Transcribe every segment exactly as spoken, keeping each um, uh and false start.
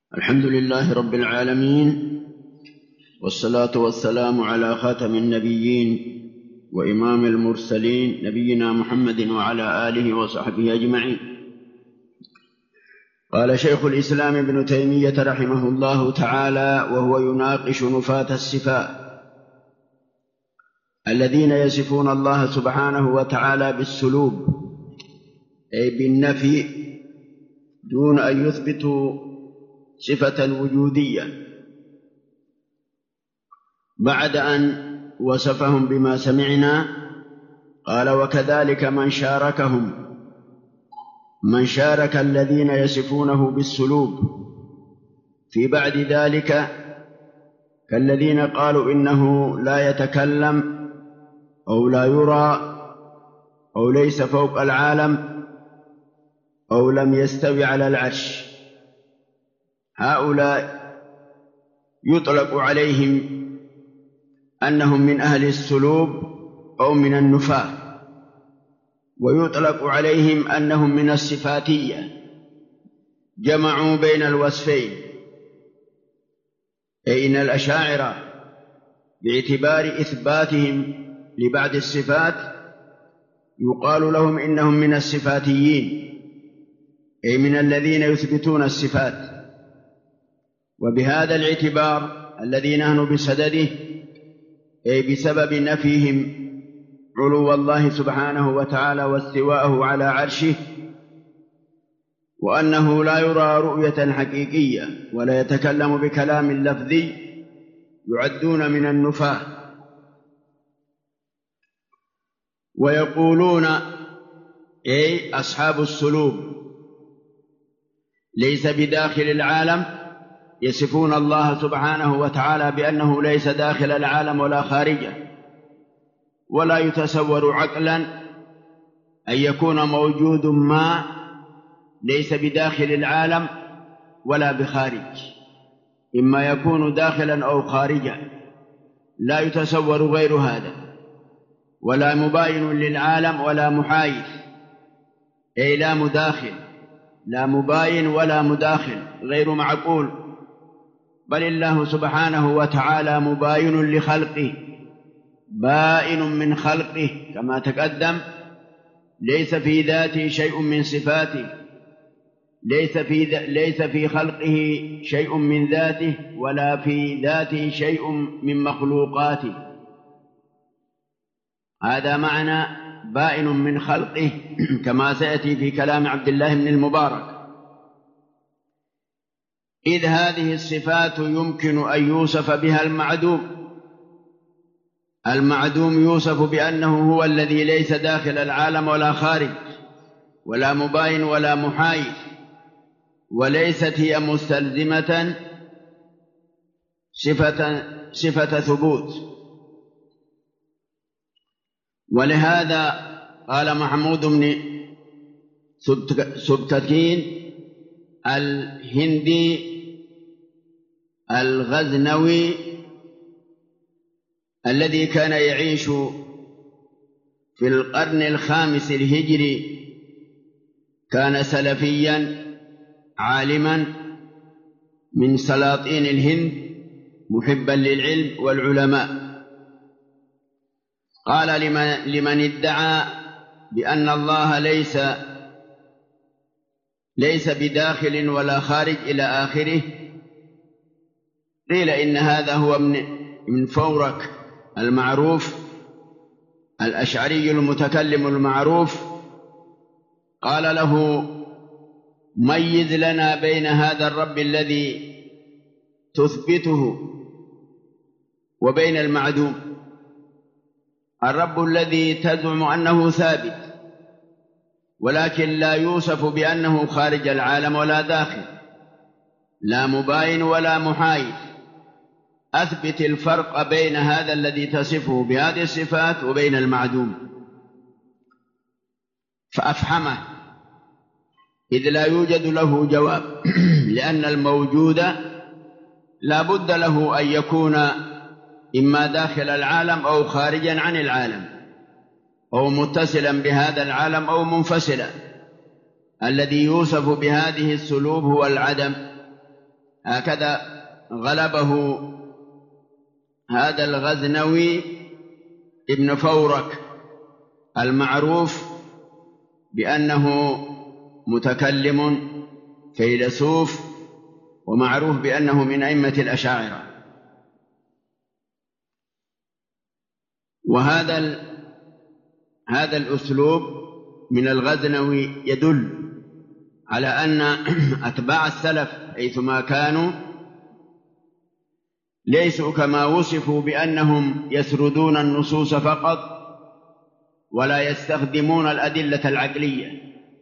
الحمد لله رب العالمين، والصلاة والسلام على خاتم النبيين وإمام المرسلين نبينا محمد وعلى آله وصحبه أجمعين. قال شيخ الإسلام ابن تيمية رحمه الله تعالى وهو يناقش نفاة الصفات الذين يصفون الله سبحانه وتعالى بالسلوب، أي بالنفي، دون أن يثبتوا صفة وجودية، بعد أن وصفهم بما سمعنا. قال: وكذلك من شاركهم من شارك الذين يصفونه بالسلوب في بعد ذلك، كالذين قالوا إنه لا يتكلم أو لا يرى أو ليس فوق العالم أو لم يستوي على العرش. هؤلاء يطلق عليهم أنهم من أهل السلوب أو من النفاة، ويطلق عليهم أنهم من الصفاتية، جمعوا بين الوصفين. أي إن الأشاعرة باعتبار إثباتهم لبعض الصفات يقال لهم إنهم من الصفاتيين، أي من الذين يثبتون الصفات. وبهذا الاعتبار الذي نحن بصدده، أي بسبب نفيهم علو الله سبحانه وتعالى واستواءه على عرشه، وأنه لا يرى رؤية حقيقية ولا يتكلم بكلام لفظي، يعدون من النفاة. ويقولون أي أصحاب السلوب ليس بداخل العالم، يصفون الله سبحانه وتعالى بأنه ليس داخل العالم ولا خارجه، ولا يتصور عقلا أن يكون موجود ما ليس بداخل العالم ولا بخارج، إما يكون داخلا أو خارجا، لا يتصور غير هذا، ولا مباين للعالم ولا محايد، أي لا مداخل، لا مباين ولا مداخل، غير معقول. بل الله سبحانه وتعالى مباين لخلقه، بائن من خلقه كما تقدم، ليس في ذاته شيء من صفاته، ليس في ليس في خلقه شيء من ذاته، ولا في ذاته شيء من مخلوقاته. هذا معنى بائن من خلقه، كما سيأتي في كلام عبد الله بن المبارك. إذ هذه الصفات يمكن أن يوصف بها المعدوم. المعدوم يوصف بأنه هو الذي ليس داخل العالم ولا خارج، ولا مباين ولا محايد، وليست هي مستلزمة صفة, صفة ثبوت. ولهذا قال محمود بن سبكتين الهندي الغزنوي الذي كان يعيش في القرن الخامس الهجري، كان سلفيا عالما من سلاطين الهند، محبا للعلم والعلماء. قال لمن, لمن ادعى بأن الله ليس ليس بداخل ولا خارج إلى آخره، قيل إن هذا هو من, من فورك المعروف الأشعري المتكلم المعروف. قال له: ميز لنا بين هذا الرب الذي تثبته وبين المعدوم. الرب الذي تزعم أنه ثابت، ولكن لا يوصف بأنه خارج العالم ولا داخل، لا مباين ولا محايد، أثبت الفرق بين هذا الذي تصفه بهذه الصفات وبين المعدوم. فأفحمه، إذ لا يوجد له جواب، لأن الموجود لا بد له أن يكون إما داخل العالم أو خارجا عن العالم، أو متصلا بهذا العالم أو منفصلا. الذي يوصف بهذه السلوب هو العدم، هكذا غلبه هذا الغزنوي ابن فورك المعروف بأنه متكلم فيلسوف، ومعروف بأنه من أئمة الأشاعرة. وهذا هذا الأسلوب من الغزنوي يدل على أن أتباع السلف حيثما كانوا ليسوا كما وصفوا بأنهم يسردون النصوص فقط ولا يستخدمون الأدلة العقلية،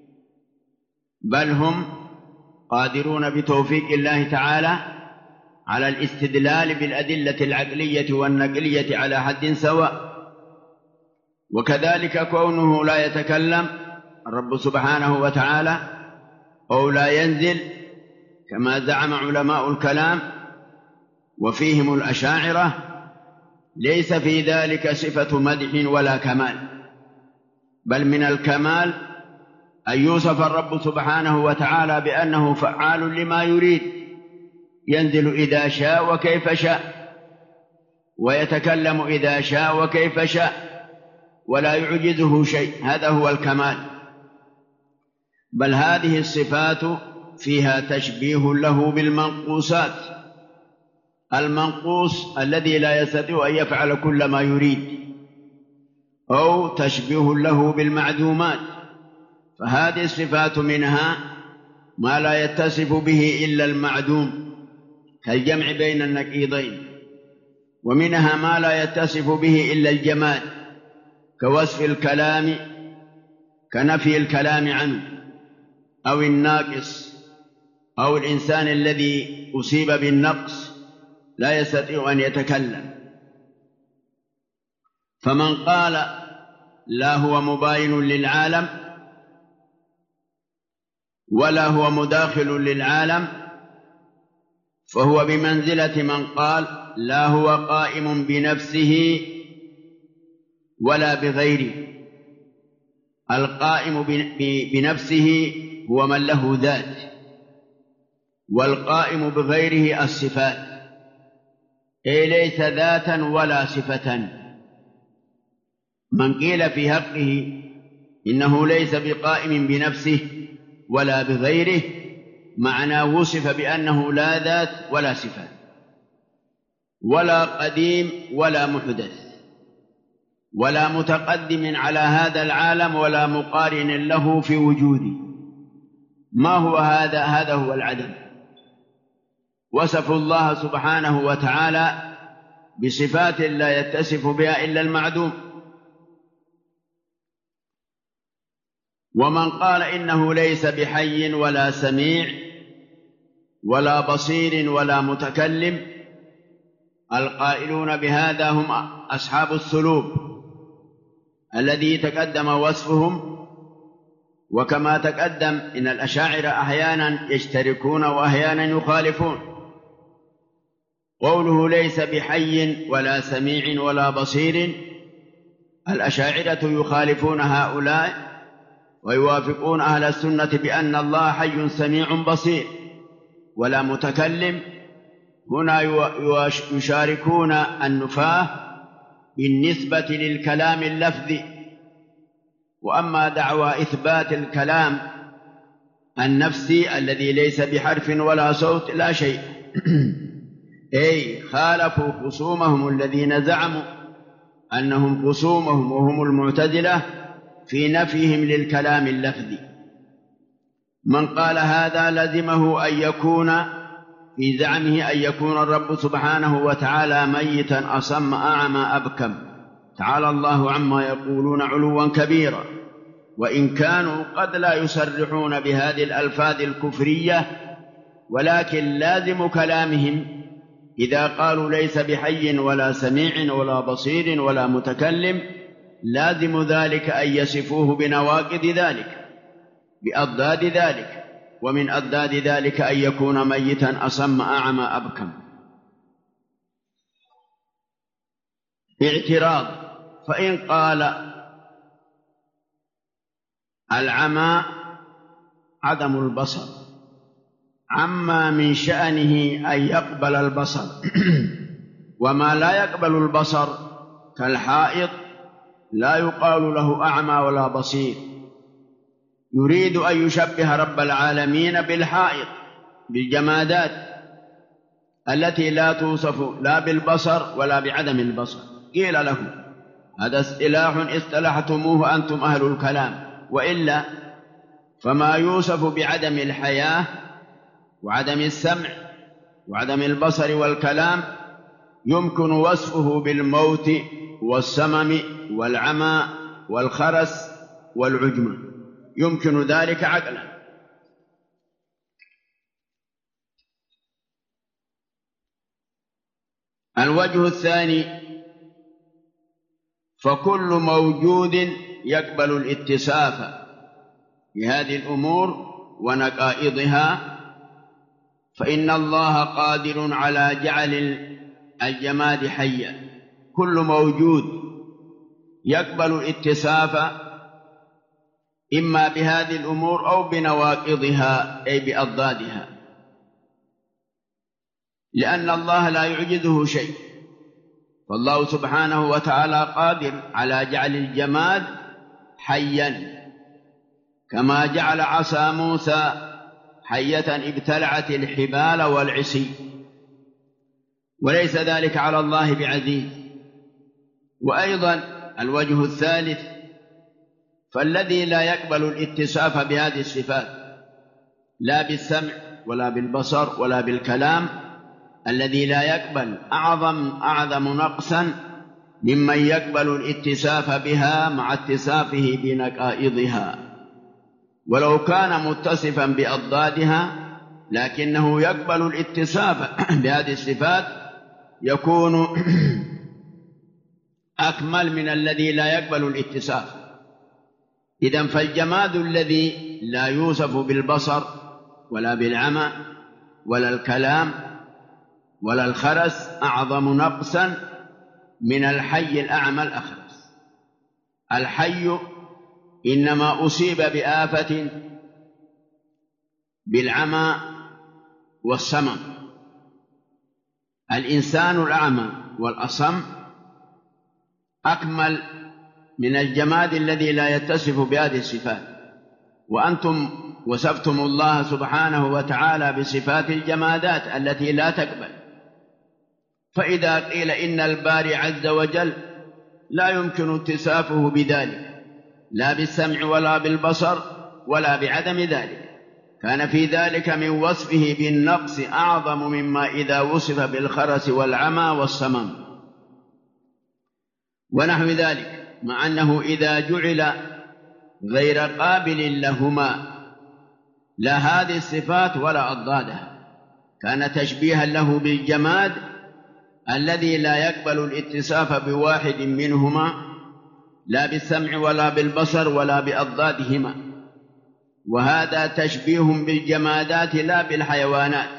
بل هم قادرون بتوفيق الله تعالى على الاستدلال بالأدلة العقلية والنقلية على حد سواء. وكذلك كونه لا يتكلم الرب سبحانه وتعالى أو لا ينزل كما زعم علماء الكلام وفيهم الأشاعرة، ليس في ذلك صفة مدح ولا كمال، بل من الكمال أن يوصف الرب سبحانه وتعالى بأنه فعال لما يريد، ينزل إذا شاء وكيف شاء، ويتكلم إذا شاء وكيف شاء، ولا يعجزه شيء. هذا هو الكمال. بل هذه الصفات فيها تشبيه له بالمنقوصات، المنقوص الذي لا يستطيع أن يفعل كل ما يريد، أو تشبيه له بالمعدومات. فهذه الصفات منها ما لا يتصف به إلا المعدوم كالجمع بين النقيضين، ومنها ما لا يتصف به إلا الجماد كوصف الكلام كنفي الكلام عنه، أو الناقص، أو الإنسان الذي أصيب بالنقص لا يستطيع أن يتكلم. فمن قال لا هو مباين للعالم ولا هو مداخل للعالم فهو بمنزلة من قال لا هو قائم بنفسه ولا بغيره. القائم بنفسه هو من له ذات، والقائم بغيره الصفات، أي ليس ذاتا ولا صفة. من قيل في حقه إنه ليس بقائم بنفسه ولا بغيره، معنى وصف بأنه لا ذات ولا صفة، ولا قديم ولا محدث، ولا متقدم على هذا العالم ولا مقارن له في وجوده. ما هو هذا؟ هذا هو العدم. وصفوا الله سبحانه وتعالى بصفات لا يتصف بها إلا المعدوم. ومن قال إنه ليس بحي ولا سميع ولا بصير ولا متكلم، القائلون بهذا هم أصحاب السلوب الذي تقدم وصفهم. وكما تقدم إن الأشاعرة أحيانا يشتركون وأحيانا يخالفون. قوله ليس بحي ولا سميع ولا بصير، الأشاعرة يخالفون هؤلاء ويوافقون أهل السنة بأن الله حي سميع بصير ولا متكلم. هنا يشاركون النفاة بالنسبة للكلام اللفظي. وأما دعوى إثبات الكلام النفسي الذي ليس بحرف ولا صوت لا شيء أي خالفوا خصومهم الذين زعموا أنهم خصومهم وهم المعتزلة في نفيهم للكلام اللفظي. من قال هذا لزمه أن يكون في زعمه أن يكون الرب سبحانه وتعالى ميتا أصم أعمى أبكم، تعالى الله عما يقولون علوا كبيرا. وإن كانوا قد لا يصرحون بهذه الألفاظ الكفرية، ولكن لازم كلامهم إذا قالوا ليس بحي ولا سميع ولا بصير ولا متكلم، لازم ذلك أن يصفوه بنواقض ذلك، بأضداد ذلك. ومن أضداد ذلك أن يكون ميتا أصم أعمى أبكم. اعتراض: فإن قال العمى عدم البصر عما من شأنه أن يقبل البصر وما لا يقبل البصر كالحائط لا يقال له أعمى ولا بصير. يريد أن يشبه رب العالمين بالحائط، بالجمادات التي لا توصف لا بالبصر ولا بعدم البصر. قيل له هذا اصطلاح اصطلحتموه أنتم أهل الكلام، وإلا فما يوصف بعدم الحياة وعدم السمع وعدم البصر والكلام يمكن وصفه بالموت والسمم والعمى والخرس والعجمة، يمكن ذلك عقلا. الوجه الثاني: فكل موجود يقبل الاتصاف بهذه الأمور ونقائضها فإن الله قادر على جعل الجماد حيا. كل موجود يقبل الاتصاف إما بهذه الأمور أو بنواقضها أي بأضدادها، لأن الله لا يعجزه شيء، فالله سبحانه وتعالى قادر على جعل الجماد حيا، كما جعل عصا موسى حية ابتلعت الحبال والعصي، وليس ذلك على الله بعزيز. وأيضا الوجه الثالث: فالذي لا يقبل الاتصاف بهذه الصفات لا بالسمع ولا بالبصر ولا بالكلام، الذي لا يقبل أعظم أعظم نقصا ممن يقبل الاتصاف بها مع اتصافه بنقائضها، ولو كان متصفا بأضدادها لكنه يقبل الاتصاف بهذه الصفات يكون أكمل من الذي لا يقبل الاتصاف. إذن فالجماد الذي لا يوصف بالبصر ولا بالعمى ولا الكلام ولا الخرس أعظم نقصا من الحي الأعمى الأخرس. الحي إنما أصيب بآفة بالعمى والسمم. الإنسان الأعمى والأصم أكمل من الجماد الذي لا يتصف بهذه الصفات، وأنتم وصفتم الله سبحانه وتعالى بصفات الجمادات التي لا تقبل. فإذا قيل إن الباري عز وجل لا يمكن اتصافه بذلك لا بالسمع ولا بالبصر ولا بعدم ذلك، كان في ذلك من وصفه بالنقص أعظم مما إذا وصف بالخرس والعمى والصمم ونحو ذلك، مع أنه إذا جعل غير قابل لهما لا هذه الصفات ولا أضدادها كان تشبيها له بالجماد الذي لا يقبل الاتصاف بواحد منهما لا بالسمع ولا بالبصر ولا بأضدادهما، وهذا تشبيه بالجمادات لا بالحيوانات.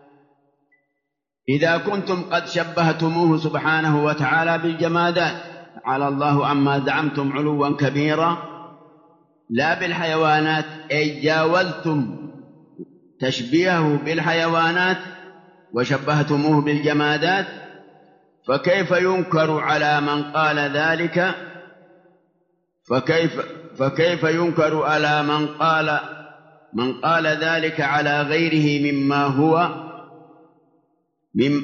إذا كنتم قد شبهتموه سبحانه وتعالى بالجمادات تعالى الله عما زعمتم علوا كبيرا، لا بالحيوانات أي جاوزتم تشبيهه بالحيوانات وشبهتموه بالجمادات، فكيف ينكر على من قال ذلك فكيف فكيف ينكر على من قال من قال ذلك على غيره مما هو مم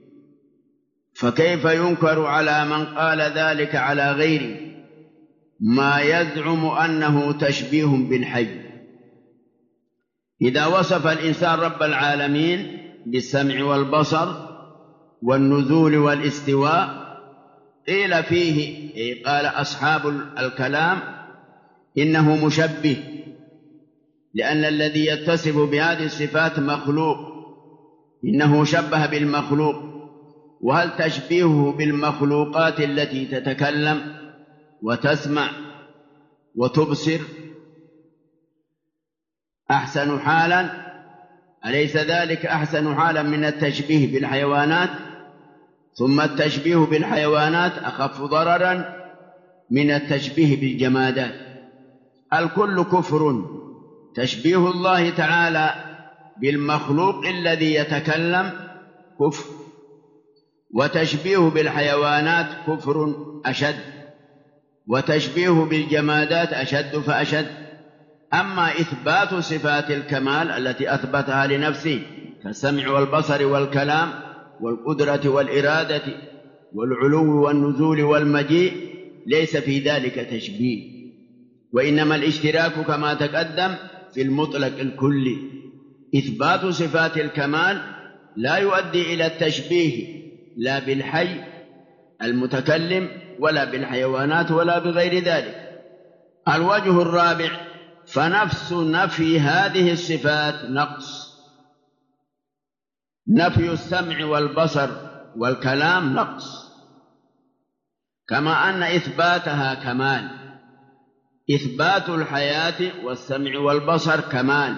فكيف ينكر على من قال ذلك على غيره ما يزعم أنه تشبيه بالحي. إذا وصف الإنسان رب العالمين بالسمع والبصر والنزول والاستواء قيل فيه قال أصحاب الكلام إنه مشبه، لأن الذي يتصف بهذه الصفات مخلوق، إنه شبه بالمخلوق. وهل تشبيهه بالمخلوقات التي تتكلم وتسمع وتبصر أحسن حالا؟ أليس ذلك أحسن حالا من التشبيه بالحيوانات؟ ثم التشبيه بالحيوانات أخف ضررا من التشبيه بالجمادات. الكل كفر. تشبيه الله تعالى بالمخلوق الذي يتكلم كفر، وتشبيهه بالحيوانات كفر أشد، وتشبيهه بالجمادات أشد فأشد. أما إثبات صفات الكمال التي أثبتها لنفسه كالسمع والبصر والكلام والقدرة والإرادة والعلو والنزول والمجيء ليس في ذلك تشبيه، وإنما الاشتراك كما تقدم في المطلق الكلي. إثبات صفات الكمال لا يؤدي إلى التشبيه لا بالحي المتكلم ولا بالحيوانات ولا بغير ذلك. الوجه الرابع: فنفس نفي هذه الصفات نقص. نفي السمع والبصر والكلام نقص، كما أن إثباتها كمال. إثبات الحياة والسمع والبصر كمال،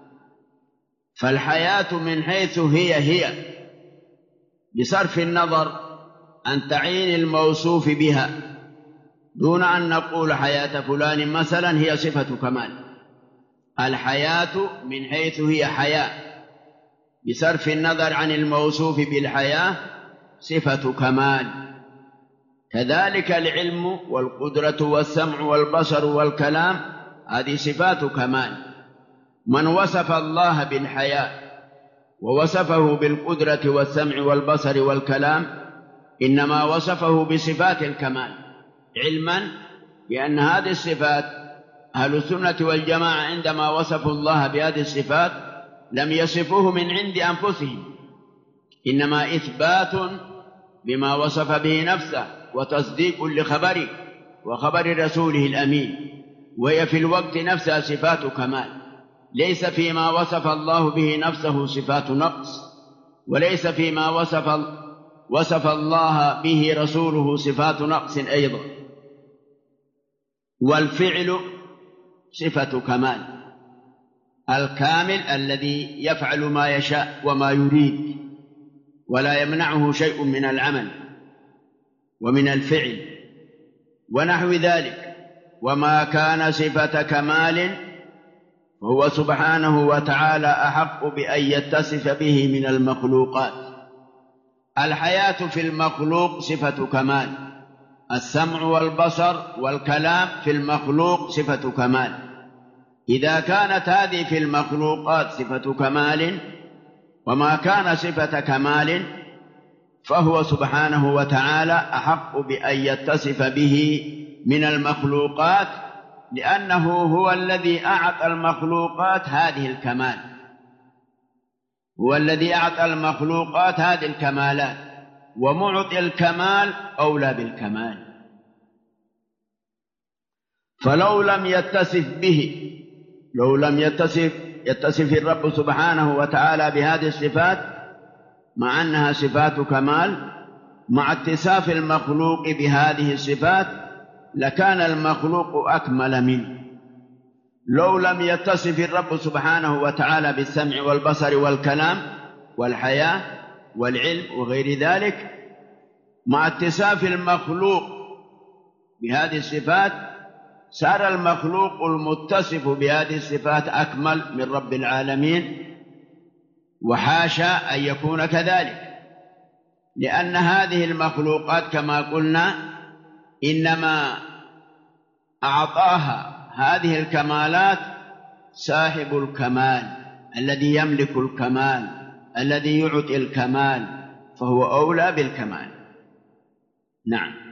فالحياة من حيث هي هي بصرف النظر عن تعيين الموصوف بها، دون أن نقول حياة فلان مثلا هي صفة كمال. الحياة من حيث هي حياة بصرف النظر عن الموصوف بالحياة صفة كمال. كذلك العلم والقدرة والسمع والبصر والكلام هذه صفات كمال. من وصف الله بالحياة ووصفه بالقدرة والسمع والبصر والكلام إنما وصفه بصفات الكمال، علما بأن هذه الصفات أهل السنة والجماعة عندما وصفوا الله بهذه الصفات لم يصفوه من عند أنفسهم، إنما إثبات بما وصف به نفسه وتصديق لخبره وخبر رسوله الأمين، وهي في الوقت نفسها صفات كمال. ليس فيما وصف الله به نفسه صفات نقص، وليس فيما وصف وصف الله به رسوله صفات نقص أيضا. والفعل صفة كمال، الكامل الذي يفعل ما يشاء وما يريد ولا يمنعه شيء من العمل ومن الفعل ونحو ذلك. وما كان صفة كمال فهو سبحانه وتعالى أحق بأن يتصف به من المخلوقات. الحياة في المخلوق صفة كمال، السمع والبصر والكلام في المخلوق صفة كمال. إذا كانت هذه في المخلوقات صفة كمال وما كان صفة كمال فهو سبحانه وتعالى أحق بأن يتصف به من المخلوقات، لأنه هو الذي أعطى المخلوقات هذه الكمال، هو الذي أعطى المخلوقات هذه الكمالات، ومعطي الكمال أولى بالكمال. فلو لم يتصف به لو لم يتصف يتصف الرب سبحانه وتعالى بهذه الصفات مع أنها صفات كمال مع اتصاف المخلوق بهذه الصفات لكان المخلوق أكمل منه. لو لم يتصف الرب سبحانه وتعالى بالسمع والبصر والكلام والحياة والعلم وغير ذلك مع اتصاف المخلوق بهذه الصفات صار المخلوق المتصف بهذه الصفات أكمل من رب العالمين، وحاشا أن يكون كذلك، لأن هذه المخلوقات كما قلنا إنما أعطاها هذه الكمالات صاحب الكمال الذي يملك الكمال الذي يعطي الكمال، فهو أولى بالكمال. نعم.